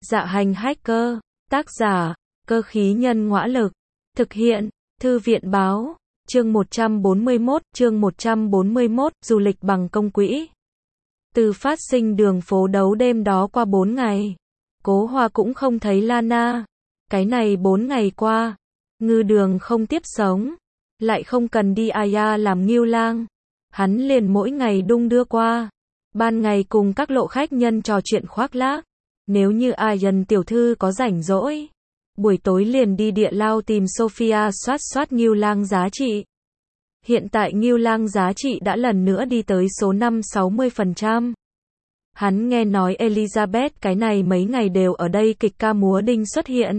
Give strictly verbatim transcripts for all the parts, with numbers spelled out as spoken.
Dạ hành hacker, tác giả, cơ khí nhân ngõa lực, thực hiện, thư viện báo, chương một trăm bốn mươi mốt, chương một trăm bốn mươi mốt, du lịch bằng công quỹ. Từ phát sinh đường phố đấu đêm đó qua bốn ngày, Cố Hoa cũng không thấy Lana. Cái này bốn ngày qua, Ngư Đường không tiếp sống, lại không cần đi Aya làm Ngưu Lang. Hắn liền mỗi ngày đung đưa qua, ban ngày cùng các lộ khách nhân trò chuyện khoác lác. Nếu như Ayan tiểu thư có rảnh rỗi, buổi tối liền đi địa lao tìm Sophia soát soát Ngưu Lang giá trị. Hiện tại Ngưu Lang giá trị đã lần nữa đi tới số năm sáu mươi phần trăm. Hắn nghe nói Elizabeth cái này mấy ngày đều ở đây kịch ca múa đinh xuất hiện.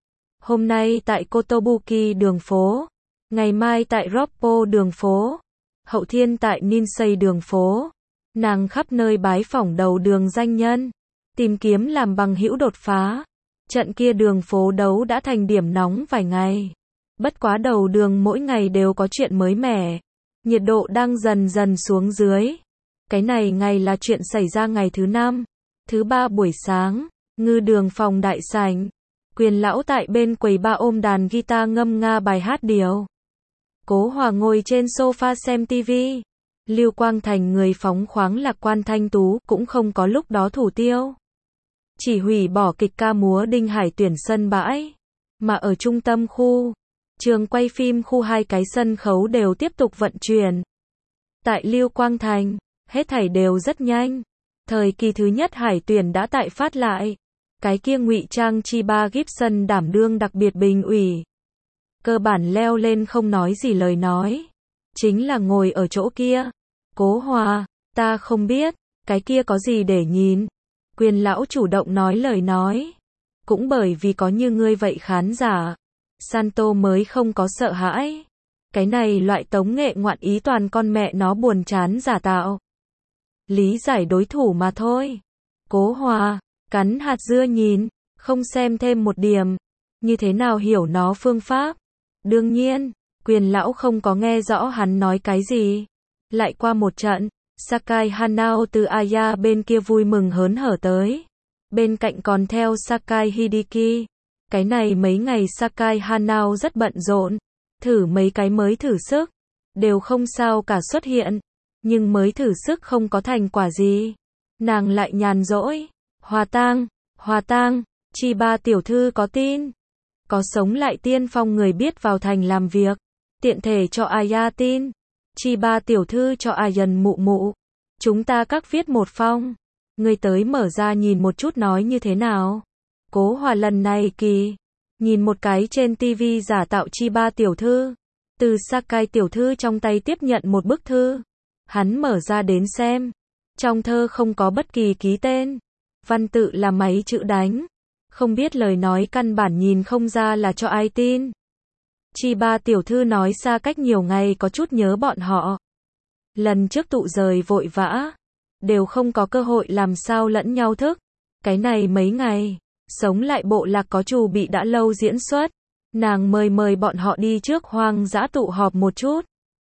Hôm nay tại Kotobuki đường phố, ngày mai tại Roppo đường phố, hậu thiên tại Ninsei đường phố. Nàng khắp nơi bái phỏng đầu đường danh nhân, tìm kiếm làm bằng hữu đột phá. Trận kia đường phố đấu đã thành điểm nóng vài ngày. Bất quá đầu đường mỗi ngày đều có chuyện mới mẻ. Nhiệt độ đang dần dần xuống dưới. Cái này ngày là chuyện xảy ra ngày thứ năm. Thứ ba buổi sáng, Ngư Đường phòng đại sảnh. Quyền lão tại bên quầy ba ôm đàn guitar ngâm nga bài hát điều. Cố Hòa ngồi trên sofa xem tivi. Lưu Quang Thành người phóng khoáng lạc quan thanh tú cũng không có lúc đó thủ tiêu. Chỉ hủy bỏ kịch ca múa Đinh Hải tuyển sân bãi. Mà ở trung tâm khu, trường quay phim khu hai cái sân khấu đều tiếp tục vận chuyển. Tại Lưu Quang Thành, hết thảy đều rất nhanh. Thời kỳ thứ nhất Hải tuyển đã tại phát lại. Cái kia ngụy trang Chiba Gibson đảm đương đặc biệt bình ủy. Cơ bản leo lên không nói gì lời nói. Chính là ngồi ở chỗ kia. Cố Hòa, ta không biết, cái kia có gì để nhìn. Quyền lão chủ động nói lời nói. Cũng bởi vì có như ngươi vậy khán giả, Santo mới không có sợ hãi. Cái này loại tống nghệ ngoạn ý toàn con mẹ nó buồn chán giả tạo. Lý giải đối thủ mà thôi. Cố Hòa, cắn hạt dưa nhìn, không xem thêm một điểm. Như thế nào hiểu nó phương pháp? Đương nhiên, quyền lão không có nghe rõ hắn nói cái gì. Lại qua một trận, Sakai Hanao từ Aya bên kia vui mừng hớn hở tới. Bên cạnh còn theo Sakai Hideki. Cái này mấy ngày Sakai Hanao rất bận rộn. Thử mấy cái mới thử sức. Đều không sao cả xuất hiện. Nhưng mới thử sức không có thành quả gì. Nàng lại nhàn rỗi. Hòa tang, hòa tang, Chiba tiểu thư có tin. Có sống lại tiên phong người biết vào thành làm việc. Tiện thể cho Aya tin. Chiba tiểu thư cho Ayan mụ mụ. Chúng ta các viết một phong. Người tới mở ra nhìn một chút nói như thế nào. Cố Hòa lần này kỳ. Nhìn một cái trên tivi giả tạo Chiba tiểu thư. Từ Sakai tiểu thư trong tay tiếp nhận một bức thư. Hắn mở ra đến xem. Trong thơ không có bất kỳ ký tên. Văn tự là máy chữ đánh. Không biết lời nói căn bản nhìn không ra là cho ai tin. Chiba tiểu thư nói xa cách nhiều ngày có chút nhớ bọn họ. Lần trước tụ rời vội vã. Đều không có cơ hội làm sao lẫn nhau thức. Cái này mấy ngày. Sống lại bộ lạc có chủ bị đã lâu diễn xuất. Nàng mời mời bọn họ đi trước hoang dã tụ họp một chút.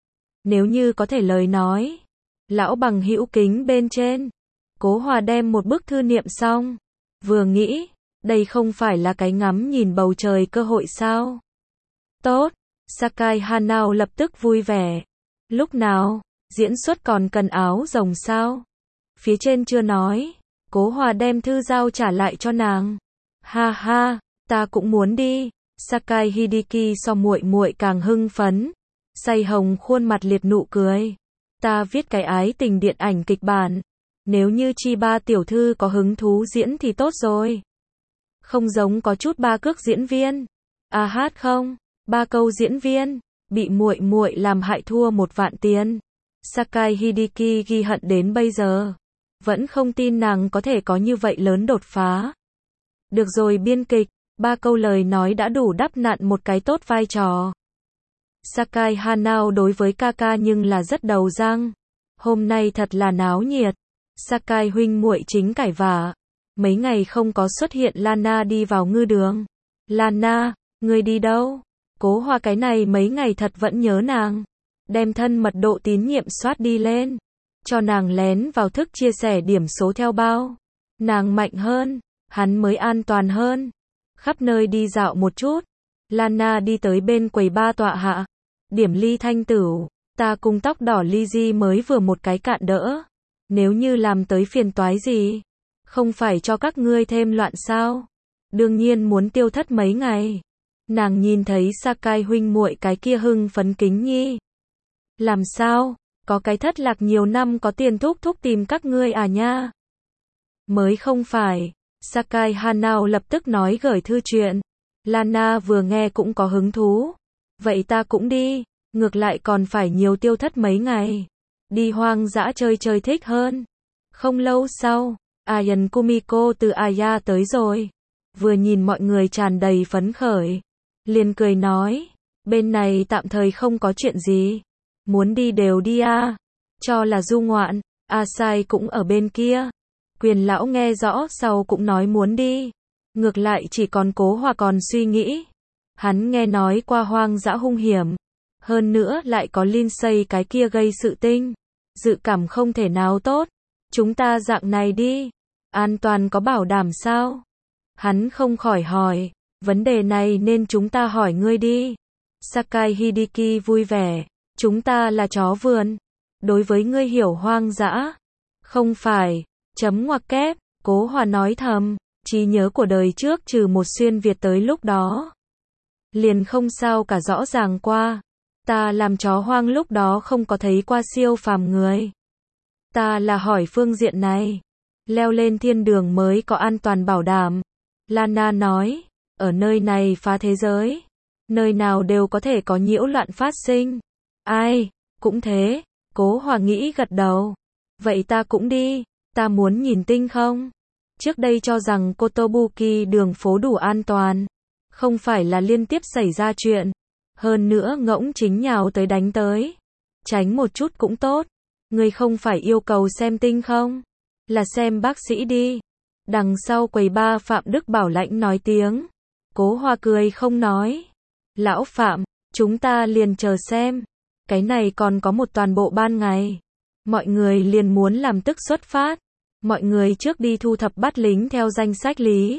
Nếu như có thể lời nói. Lão bằng hữu kính bên trên. Cố Hòa đem một bức thư niệm xong. Vừa nghĩ. Đây không phải là cái ngắm nhìn bầu trời cơ hội sao? Tốt. Sakai Hanao lập tức vui vẻ. Lúc nào? Diễn xuất còn cần áo rồng sao? Phía trên chưa nói. Cố Hòa đem thư giao trả lại cho nàng. Ha ha, ta cũng muốn đi. Sakai Hideki so muội muội càng hưng phấn. Say hồng khuôn mặt liệt nụ cười. Ta viết cái ái tình điện ảnh kịch bản. Nếu như Chiba tiểu thư có hứng thú diễn thì tốt rồi. Không giống có chút ba cước diễn viên. À hát không, ba câu diễn viên, bị muội muội làm hại thua một vạn tiền. Sakai Hideki ghi hận đến bây giờ. Vẫn không tin nàng có thể có như vậy lớn đột phá. Được rồi biên kịch, ba câu lời nói đã đủ đắp nặn một cái tốt vai trò. Sakai Hanao đối với Kaka nhưng là rất đầu răng. Hôm nay thật là náo nhiệt. Sakai huynh muội chính cãi vã. Mấy ngày không có xuất hiện Lana đi vào Ngư Đường. Lana, ngươi đi đâu? Cố Hòa cái này mấy ngày thật vẫn nhớ nàng. Đem thân mật độ tín nhiệm soát đi lên. Cho nàng lén vào thức chia sẻ điểm số theo bao. Nàng mạnh hơn. hắn mới an toàn hơn. Khắp nơi đi dạo một chút. Lana đi tới bên quầy ba tọa hạ. Điểm ly thanh tửu, ta cùng tóc đỏ Lizzy mới vừa một cái cạn đỡ. Nếu như làm tới phiền toái gì, không phải cho các ngươi thêm loạn sao? Đương nhiên muốn tiêu thất mấy ngày. Nàng nhìn thấy Sakai huynh muội cái kia hưng phấn kính nhi. Làm sao? Có cái thất lạc nhiều năm có tiền thúc thúc tìm các ngươi à nha? Mới không phải. Sakai Hanao lập tức nói gửi thư chuyện. Lana vừa nghe cũng có hứng thú. Vậy ta cũng đi, ngược lại còn phải nhiều tiêu thất mấy ngày. Đi hoang dã chơi chơi thích hơn. Không lâu sau, Ayan Kumiko từ Aya tới rồi. Vừa nhìn mọi người tràn đầy phấn khởi, liền cười nói, bên này tạm thời không có chuyện gì. Muốn đi đều đi à. Cho là du ngoạn, Asai cũng ở bên kia. Quyền lão nghe rõ sau cũng nói muốn đi. Ngược lại chỉ còn Cố Hòa còn suy nghĩ. Hắn nghe nói qua hoang dã hung hiểm. Hơn nữa lại có Lindsay cái kia gây sự tinh. Dự cảm không thể nào tốt. Chúng ta dạng này đi. An toàn có bảo đảm sao? Hắn không khỏi hỏi. Vấn đề này nên chúng ta hỏi ngươi đi. Sakai Hideki vui vẻ. Chúng ta là chó vườn. Đối với ngươi hiểu hoang dã. Không phải. Chấm ngoặc kép. Cố Hòa nói thầm. Trí nhớ của đời trước trừ một xuyên Việt tới lúc đó. Liền không sao cả rõ ràng qua. Ta làm chó hoang lúc đó không có thấy qua siêu phàm người. Ta là hỏi phương diện này. Leo lên thiên đường mới có an toàn bảo đảm. Lana nói. Ở nơi này phá thế giới. Nơi nào đều có thể có nhiễu loạn phát sinh. Ai, cũng thế. Cố Hòa nghĩ gật đầu. Vậy ta cũng đi. Ta muốn nhìn tinh không? Trước đây cho rằng Kotobuki đường phố đủ an toàn. Không phải là liên tiếp xảy ra chuyện. Hơn nữa ngỗng chính nhào tới đánh tới. Tránh một chút cũng tốt. Ngươi không phải yêu cầu xem tinh không? Là xem bác sĩ đi. Đằng sau quầy ba Phạm Đức Bảo lãnh nói tiếng. Cố Hòa cười không nói. Lão Phạm, chúng ta liền chờ xem. Cái này còn có một toàn bộ ban ngày. Mọi người liền muốn làm tức xuất phát. Mọi người trước đi thu thập bắt lính theo danh sách lý.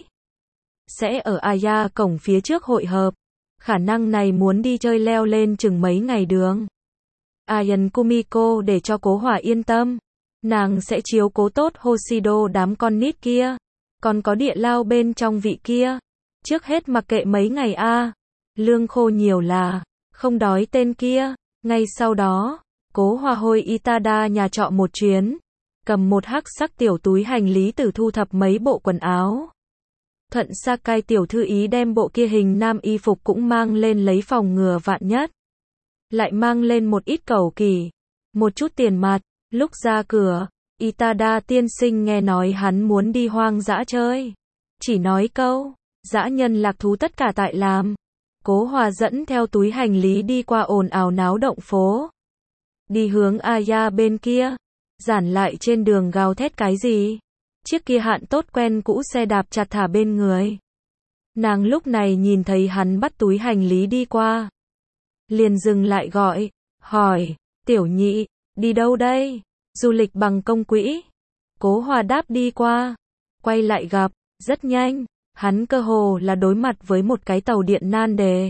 Sẽ ở Aya cổng phía trước hội hợp. Khả năng này muốn đi chơi leo lên chừng mấy ngày đường. Ayan Kumiko để cho Cố Hòa yên tâm. Nàng sẽ chiếu cố tốt Hoshido đám con nít kia. Còn có địa lao bên trong vị kia. Trước hết mặc kệ mấy ngày a. Lương khô nhiều là. Không đói tên kia. Ngay sau đó, Cố Hòa hôi Itada nhà trọ một chuyến. Cầm một hắc sắc tiểu túi hành lý từ thu thập mấy bộ quần áo. Thuận Sakai tiểu thư ý đem bộ kia hình nam y phục cũng mang lên lấy phòng ngừa vạn nhất. Lại mang lên một ít cẩu kỳ. Một chút tiền mặt. Lúc ra cửa, Itada tiên sinh nghe nói hắn muốn đi hoang dã chơi. Chỉ nói câu, dã nhân lạc thú tất cả tại làm. Cố Hòa dẫn theo túi hành lý đi qua ồn ào náo động phố. Đi hướng Aya bên kia. Giản lại trên đường gào thét cái gì? Chiếc kia hạn tốt quen cũ xe đạp chặt thả bên người. Nàng lúc này nhìn thấy hắn bắt túi hành lý đi qua. Liền dừng lại gọi, hỏi, tiểu nhị, đi đâu đây? Du lịch bằng công quỹ. Cố Hòa đáp đi qua. Quay lại gặp, rất nhanh, hắn cơ hồ là đối mặt với một cái tàu điện nan đề.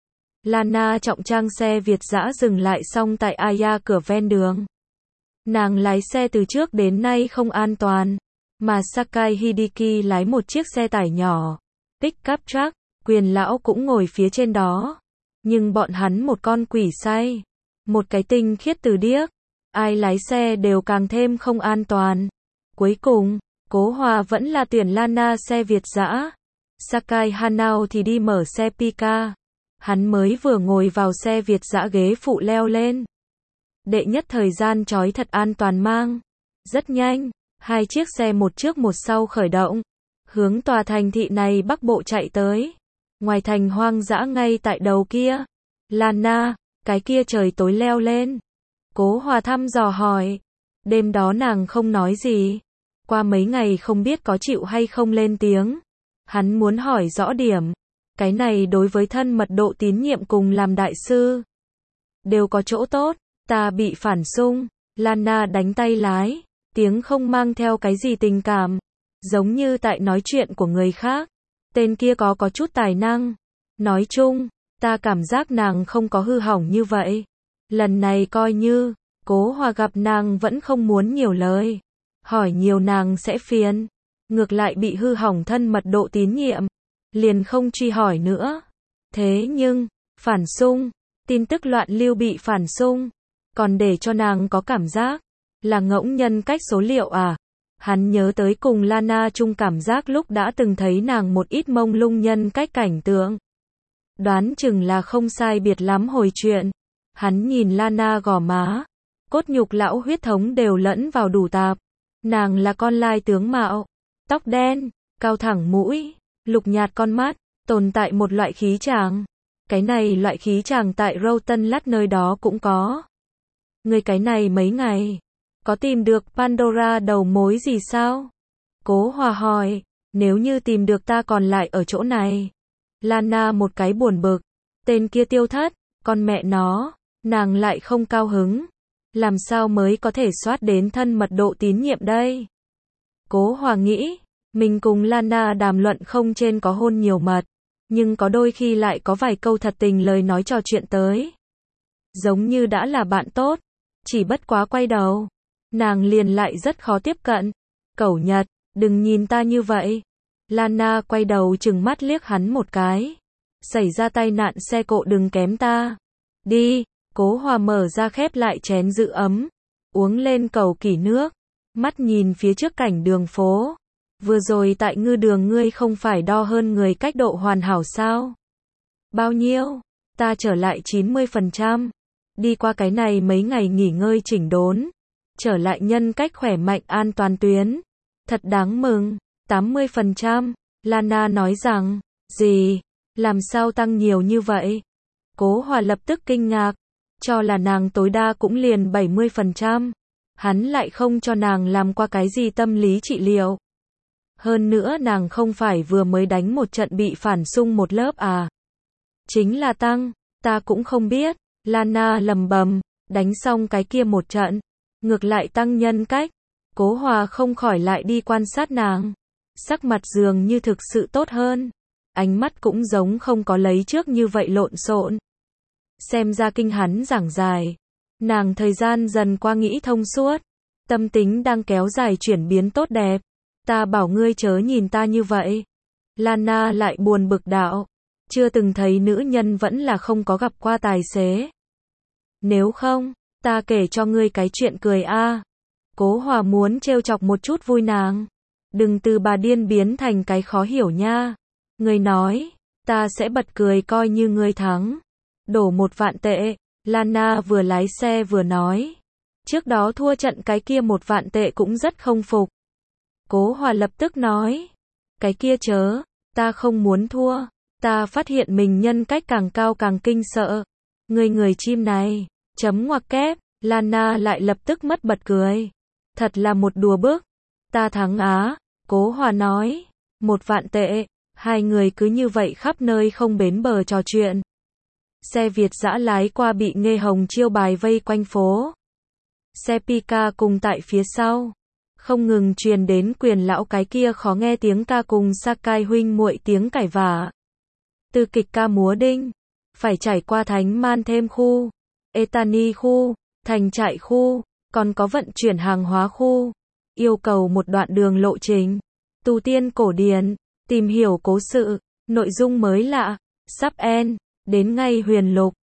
Lana trọng trang xe Việt dã dừng lại xong tại Aya cửa ven đường. Nàng lái xe từ trước đến nay không an toàn. Mà Sakai Hideki lái một chiếc xe tải nhỏ. Pick-up truck, Quyền lão cũng ngồi phía trên đó. Nhưng bọn hắn một con quỷ say. Một cái tinh khiết từ điếc. Ai lái xe đều càng thêm không an toàn. Cuối cùng, Cố Hòa vẫn là tuyển Lana xe Việt dã. Sakai Hanao thì đi mở xe Pika. Hắn mới vừa ngồi vào xe Việt dã ghế phụ leo lên. Đệ nhất thời gian chói thật an toàn mang. Rất nhanh, hai chiếc xe một trước một sau khởi động. Hướng tòa thành thị này bắc bộ chạy tới. Ngoài thành hoang dã ngay tại đầu kia. Lana, cái kia trời tối leo lên. Cố Hòa thăm dò hỏi. Đêm đó nàng không nói gì. Qua mấy ngày không biết có chịu hay không lên tiếng. Hắn muốn hỏi rõ điểm. Cái này đối với thân mật độ tín nhiệm cùng làm đại sư. Đều có chỗ tốt. Ta bị phản xung. Lana đánh tay lái. Tiếng không mang theo cái gì tình cảm. giống như tại nói chuyện của người khác. Tên kia có có chút tài năng. Nói chung, ta cảm giác nàng không có hư hỏng như vậy. Lần này coi như, Cố Hòa gặp nàng vẫn không muốn nhiều lời. Hỏi nhiều nàng sẽ phiền. Ngược lại bị hư hỏng thân mật độ tín nhiệm. Liền không truy hỏi nữa. Thế nhưng, phản xung, tin tức loạn lưu bị phản xung. Còn để cho nàng có cảm giác, là ngẫu nhân cách số liệu à. Hắn nhớ tới cùng Lana chung cảm giác lúc đã từng thấy nàng một ít mông lung nhân cách cảnh tượng. Đoán chừng là không sai biệt lắm hồi chuyện. Hắn nhìn Lana gò má, cốt nhục lão huyết thống đều lẫn vào đủ tạp. Nàng là con lai tướng mạo, tóc đen, cao thẳng mũi, lục nhạt con mắt, tồn tại một loại khí chàng. Cái này loại khí chàng tại Rowton Lắt nơi đó cũng có. Người cái này mấy ngày, có tìm được Pandora đầu mối gì sao? Cố Hòa hỏi, nếu như tìm được ta còn lại ở chỗ này. Lana một cái buồn bực, tên kia tiêu thất, con mẹ nó, nàng lại không cao hứng. Làm sao mới có thể soát đến thân mật độ tín nhiệm đây? Cố Hòa nghĩ, mình cùng Lana đàm luận không trên có hôn nhiều mật, nhưng có đôi khi lại có vài câu thật tình lời nói trò chuyện tới. Giống như đã là bạn tốt, chỉ bất quá quay đầu, nàng liền lại rất khó tiếp cận. Cẩu Nhật, đừng nhìn ta như vậy. Lana quay đầu chừng mắt liếc hắn một cái. Xảy ra tai nạn xe cộ đừng kém ta. Đi, Cố Hòa mở ra khép lại chén giữ ấm, uống lên cầu kỷ nước, mắt nhìn phía trước cảnh đường phố. Vừa rồi tại ngư đường ngươi không phải đo hơn người cách độ hoàn hảo sao? Bao nhiêu? Ta trở lại chín mươi phần trăm. Đi qua cái này mấy ngày nghỉ ngơi chỉnh đốn, trở lại nhân cách khỏe mạnh an toàn tuyến. Thật đáng mừng, tám mươi phần trăm. Lana nói rằng, gì? Làm sao tăng nhiều như vậy? Cố Hòa lập tức kinh ngạc, cho là nàng tối đa cũng liền bảy mươi phần trăm. Hắn lại không cho nàng làm qua cái gì tâm lý trị liệu. Hơn nữa nàng không phải vừa mới đánh một trận bị phản xung một lớp à? Chính là tăng, ta cũng không biết. Lana lầm bầm, đánh xong cái kia một trận, ngược lại tăng nhân cách. Cố Hòa không khỏi lại đi quan sát nàng. Sắc mặt dường như thực sự tốt hơn. Ánh mắt cũng giống không có lấy trước như vậy lộn xộn. Xem ra kinh hắn giảng dài. Nàng thời gian dần qua nghĩ thông suốt. Tâm tính đang kéo dài chuyển biến tốt đẹp. Ta bảo ngươi chớ nhìn ta như vậy. Lana lại buồn bực đạo. Chưa từng thấy nữ nhân vẫn là không có gặp qua tài xế. Nếu không, ta kể cho ngươi cái chuyện cười a. Cố Hòa muốn trêu chọc một chút vui nàng. Đừng từ bà điên biến thành cái khó hiểu nha. Ngươi nói, ta sẽ bật cười coi như ngươi thắng. Đổ một vạn tệ. Lana vừa lái xe vừa nói. Trước đó thua trận cái kia một vạn tệ cũng rất không phục. Cố Hòa lập tức nói. Cái kia chớ, ta không muốn thua. Ta phát hiện mình nhân cách càng cao càng kinh sợ. Người người chim này, chấm ngoặc kép. Lana lại lập tức mất bật cười. Thật là một đùa bức. Ta thắng á. Cố Hòa nói. Một vạn tệ. Hai người cứ như vậy khắp nơi không bến bờ trò chuyện. Xe Việt dã lái qua bị Nghê Hồng chiêu bài vây quanh phố. Xe Pika cùng tại phía sau. Không ngừng truyền đến Quyền lão cái kia khó nghe tiếng ca cùng Sakai huynh muội tiếng cãi vã. Từ kịch ca múa đinh. Phải trải qua Thánh Man thêm khu. Etani khu. Thành trại khu. Còn có vận chuyển hàng hóa khu. Yêu cầu một đoạn đường lộ trình. Tu tiên cổ điển. Tìm hiểu cố sự. Nội dung mới lạ. Sắp end. Đến ngay huyền lục.